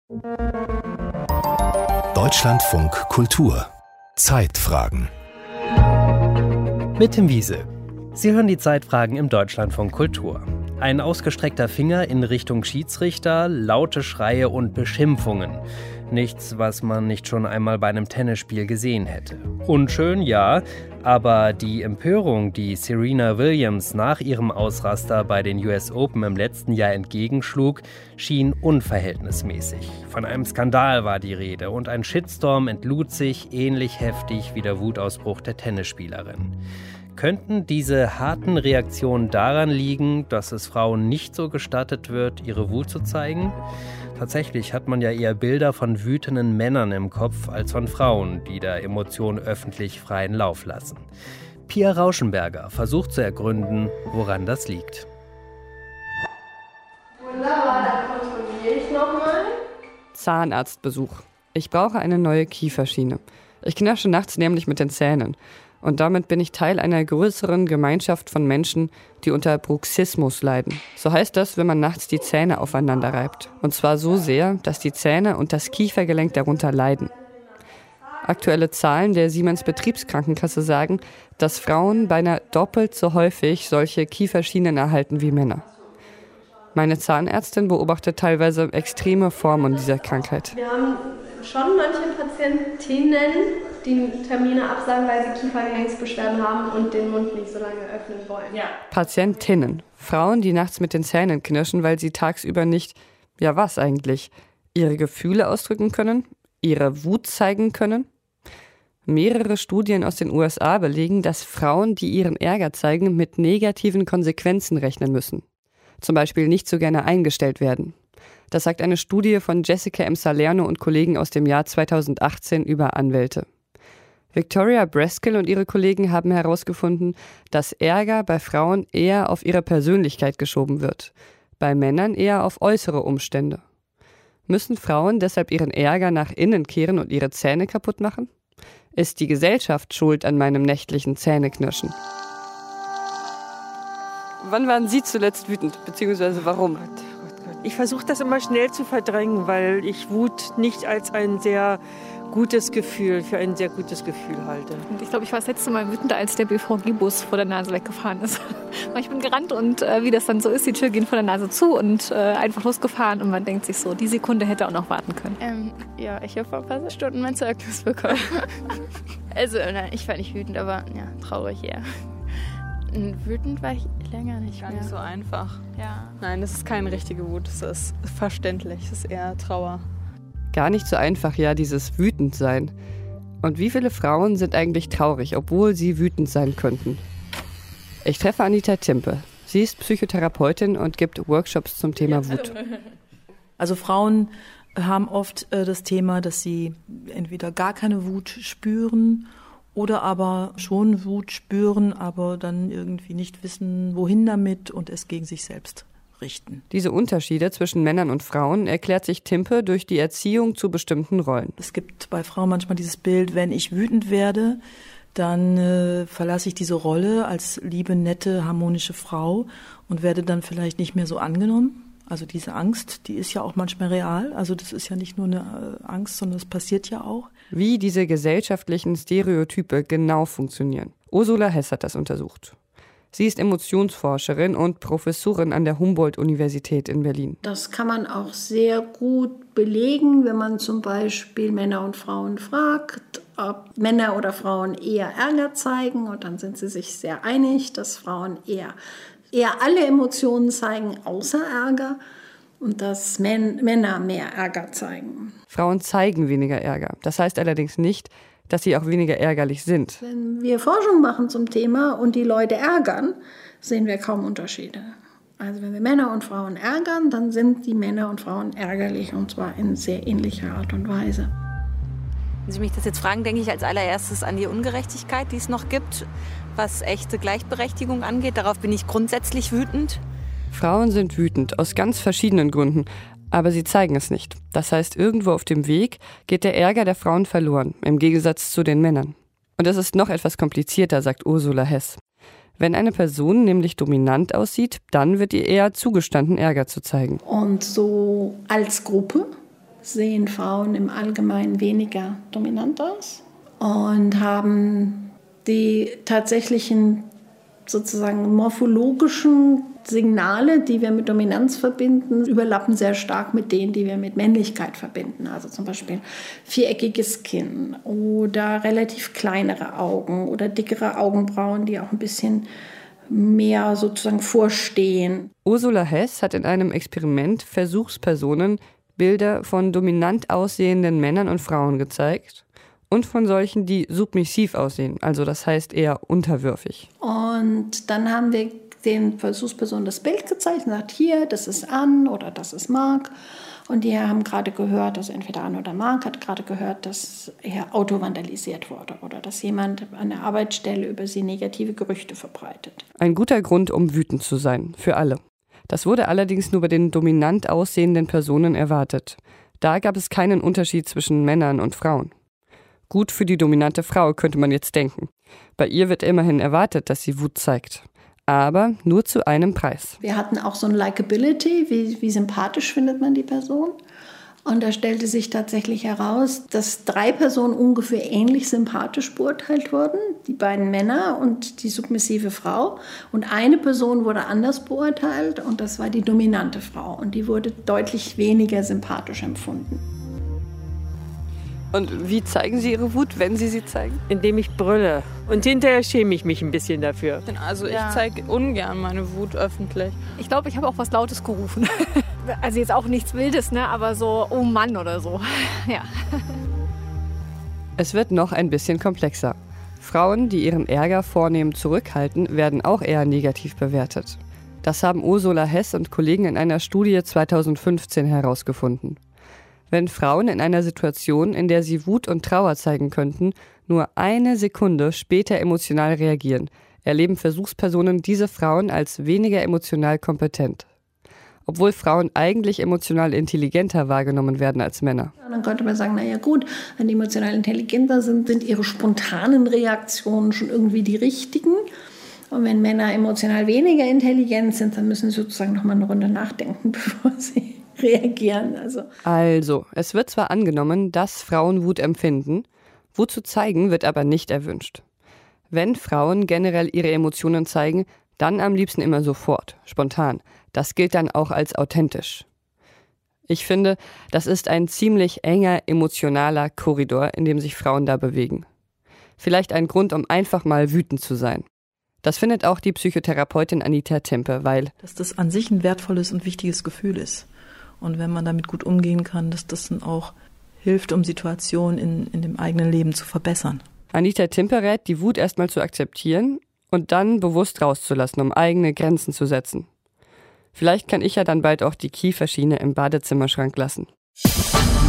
Deutschlandfunk Kultur Zeitfragen mit Tim Wiese. Sie hören die Zeitfragen im Deutschlandfunk Kultur. Ein ausgestreckter Finger in Richtung Schiedsrichter, laute Schreie und Beschimpfungen. Nichts, was man nicht schon einmal bei einem Tennisspiel gesehen hätte. Unschön, ja, aber die Empörung, die Serena Williams nach ihrem Ausraster bei den US Open im letzten Jahr entgegenschlug, schien unverhältnismäßig. Von einem Skandal war die Rede und ein Shitstorm entlud sich ähnlich heftig wie der Wutausbruch der Tennisspielerin. Könnten diese harten Reaktionen daran liegen, dass es Frauen nicht so gestattet wird, ihre Wut zu zeigen? Tatsächlich hat man ja eher Bilder von wütenden Männern im Kopf als von Frauen, die der Emotion öffentlich freien Lauf lassen. Pia Rauschenberger versucht zu ergründen, woran das liegt. Wunderbar, dann kontrolliere ich nochmal. Zahnarztbesuch. Ich brauche eine neue Kieferschiene. Ich knasche nachts nämlich mit den Zähnen. Und damit bin ich Teil einer größeren Gemeinschaft von Menschen, die unter Bruxismus leiden. So heißt das, wenn man nachts die Zähne aufeinander reibt. Und zwar so sehr, dass die Zähne und das Kiefergelenk darunter leiden. Aktuelle Zahlen der Siemens Betriebskrankenkasse sagen, dass Frauen beinahe doppelt so häufig solche Kieferschienen erhalten wie Männer. Meine Zahnärztin beobachtet teilweise extreme Formen dieser Krankheit. Wir haben schon manche Patientinnen, die Termine absagen, weil sie Kiefergelenksbeschwerden haben und den Mund nicht so lange öffnen wollen. Ja. Patientinnen, Frauen, die nachts mit den Zähnen knirschen, weil sie tagsüber nicht, ja was eigentlich, ihre Gefühle ausdrücken können, ihre Wut zeigen können. Mehrere Studien aus den USA belegen, dass Frauen, die ihren Ärger zeigen, mit negativen Konsequenzen rechnen müssen. Zum Beispiel nicht so gerne eingestellt werden. Das sagt eine Studie von Jessica M. Salerno und Kollegen aus dem Jahr 2018 über Anwälte. Victoria Breskill und ihre Kollegen haben herausgefunden, dass Ärger bei Frauen eher auf ihre Persönlichkeit geschoben wird, bei Männern eher auf äußere Umstände. Müssen Frauen deshalb ihren Ärger nach innen kehren und ihre Zähne kaputt machen? Ist die Gesellschaft schuld an meinem nächtlichen Zähneknirschen? Wann waren Sie zuletzt wütend, beziehungsweise warum? Ich versuche das immer schnell zu verdrängen, weil ich Wut nicht als ein sehr gutes Gefühl, für ein sehr gutes Gefühl halte. Und ich glaube, ich war das letzte Mal wütender, als der BVG-Bus vor der Nase weggefahren ist. Ich bin gerannt und wie das dann so ist, die Tür geht vor der Nase zu und einfach losgefahren und man denkt sich so, die Sekunde hätte auch noch warten können. Ja, ich habe vor ein paar Stunden mein Zeugnis bekommen. Also, nein, ich war nicht wütend, aber ja, traurig eher. Wütend war ich länger nicht mehr. Gar nicht so einfach. Ja. Nein, das ist keine richtige Wut, das ist verständlich, das ist eher Trauer. Gar nicht so einfach, ja, dieses Wütendsein. Und wie viele Frauen sind eigentlich traurig, obwohl sie wütend sein könnten? Ich treffe Anita Timpe. Sie ist Psychotherapeutin und gibt Workshops zum Thema Wut. Also Frauen haben oft das Thema, dass sie entweder gar keine Wut spüren oder aber schon Wut spüren, aber dann irgendwie nicht wissen, wohin damit und es gegen sich selbst richten. Diese Unterschiede zwischen Männern und Frauen erklärt sich Timpe durch die Erziehung zu bestimmten Rollen. Es gibt bei Frauen manchmal dieses Bild, wenn ich wütend werde, dann verlasse ich diese Rolle als liebe, nette, harmonische Frau und werde dann vielleicht nicht mehr so angenommen. Also diese Angst, die ist ja auch manchmal real. Also das ist ja nicht nur eine Angst, sondern das passiert ja auch. Wie diese gesellschaftlichen Stereotype genau funktionieren. Ursula Hess hat das untersucht. Sie ist Emotionsforscherin und Professorin an der Humboldt-Universität in Berlin. Das kann man auch sehr gut belegen, wenn man zum Beispiel Männer und Frauen fragt, ob Männer oder Frauen eher Ärger zeigen. Und dann sind sie sich sehr einig, dass Frauen eher alle Emotionen zeigen, außer Ärger. Und dass Männer mehr Ärger zeigen. Frauen zeigen weniger Ärger. Das heißt allerdings nicht, dass sie auch weniger ärgerlich sind. Wenn wir Forschung machen zum Thema und die Leute ärgern, sehen wir kaum Unterschiede. Also wenn wir Männer und Frauen ärgern, dann sind die Männer und Frauen ärgerlich und zwar in sehr ähnlicher Art und Weise. Wenn Sie mich das jetzt fragen, denke ich als allererstes an die Ungerechtigkeit, die es noch gibt, was echte Gleichberechtigung angeht. Darauf bin ich grundsätzlich wütend. Frauen sind wütend, aus ganz verschiedenen Gründen. Aber sie zeigen es nicht. Das heißt, irgendwo auf dem Weg geht der Ärger der Frauen verloren, im Gegensatz zu den Männern. Und es ist noch etwas komplizierter, sagt Ursula Hess. Wenn eine Person nämlich dominant aussieht, dann wird ihr eher zugestanden, Ärger zu zeigen. Und so als Gruppe sehen Frauen im Allgemeinen weniger dominant aus und haben die tatsächlichen sozusagen morphologischen Signale, die wir mit Dominanz verbinden, überlappen sehr stark mit denen, die wir mit Männlichkeit verbinden. Also zum Beispiel viereckiges Kinn oder relativ kleinere Augen oder dickere Augenbrauen, die auch ein bisschen mehr sozusagen vorstehen. Ursula Hess hat in einem Experiment Versuchspersonen Bilder von dominant aussehenden Männern und Frauen gezeigt und von solchen, die submissiv aussehen, also das heißt eher unterwürfig. Und dann haben wir den Versuchspersonen das Bild gezeigt und gesagt, hier, das ist Ann oder das ist Marc. Und die haben gerade gehört, also entweder Ann oder Marc hat gerade gehört, dass ihr Auto vandalisiert wurde oder dass jemand an der Arbeitsstelle über sie negative Gerüchte verbreitet. Ein guter Grund, um wütend zu sein, für alle. Das wurde allerdings nur bei den dominant aussehenden Personen erwartet. Da gab es keinen Unterschied zwischen Männern und Frauen. Gut für die dominante Frau, könnte man jetzt denken. Bei ihr wird immerhin erwartet, dass sie Wut zeigt. Aber nur zu einem Preis. Wir hatten auch so ein Likability, wie sympathisch findet man die Person. Und da stellte sich tatsächlich heraus, dass 3 Personen ungefähr ähnlich sympathisch beurteilt wurden. Die beiden Männer und die submissive Frau. Und eine Person wurde anders beurteilt und das war die dominante Frau. Und die wurde deutlich weniger sympathisch empfunden. Und wie zeigen Sie Ihre Wut, wenn Sie sie zeigen? Indem ich brülle. Und hinterher schäme ich mich ein bisschen dafür. Also ich zeige ungern meine Wut öffentlich. Ich glaube, ich habe auch was Lautes gerufen. Also jetzt auch nichts Wildes, ne? Aber so, oh Mann oder so. Ja. Es wird noch ein bisschen komplexer. Frauen, die ihren Ärger vornehm zurückhalten, werden auch eher negativ bewertet. Das haben Ursula Hess und Kollegen in einer Studie 2015 herausgefunden. Wenn Frauen in einer Situation, in der sie Wut und Trauer zeigen könnten, nur eine Sekunde später emotional reagieren, erleben Versuchspersonen diese Frauen als weniger emotional kompetent. Obwohl Frauen eigentlich emotional intelligenter wahrgenommen werden als Männer. Und dann könnte man sagen, naja gut, wenn die emotional intelligenter sind ihre spontanen Reaktionen schon irgendwie die richtigen. Und wenn Männer emotional weniger intelligent sind, dann müssen sie sozusagen noch mal eine Runde nachdenken, bevor sie reagieren. Also, es wird zwar angenommen, dass Frauen Wut empfinden, Wut zu zeigen wird aber nicht erwünscht. Wenn Frauen generell ihre Emotionen zeigen, dann am liebsten immer sofort, spontan. Das gilt dann auch als authentisch. Ich finde, das ist ein ziemlich enger emotionaler Korridor, in dem sich Frauen da bewegen. Vielleicht ein Grund, um einfach mal wütend zu sein. Das findet auch die Psychotherapeutin Anita Timpe, weil dass das an sich ein wertvolles und wichtiges Gefühl ist. Und wenn man damit gut umgehen kann, dass das dann auch hilft, um Situationen in dem eigenen Leben zu verbessern. Anita Timpe rät, die Wut erstmal zu akzeptieren und dann bewusst rauszulassen, um eigene Grenzen zu setzen. Vielleicht kann ich ja dann bald auch die Kieferschiene im Badezimmerschrank lassen.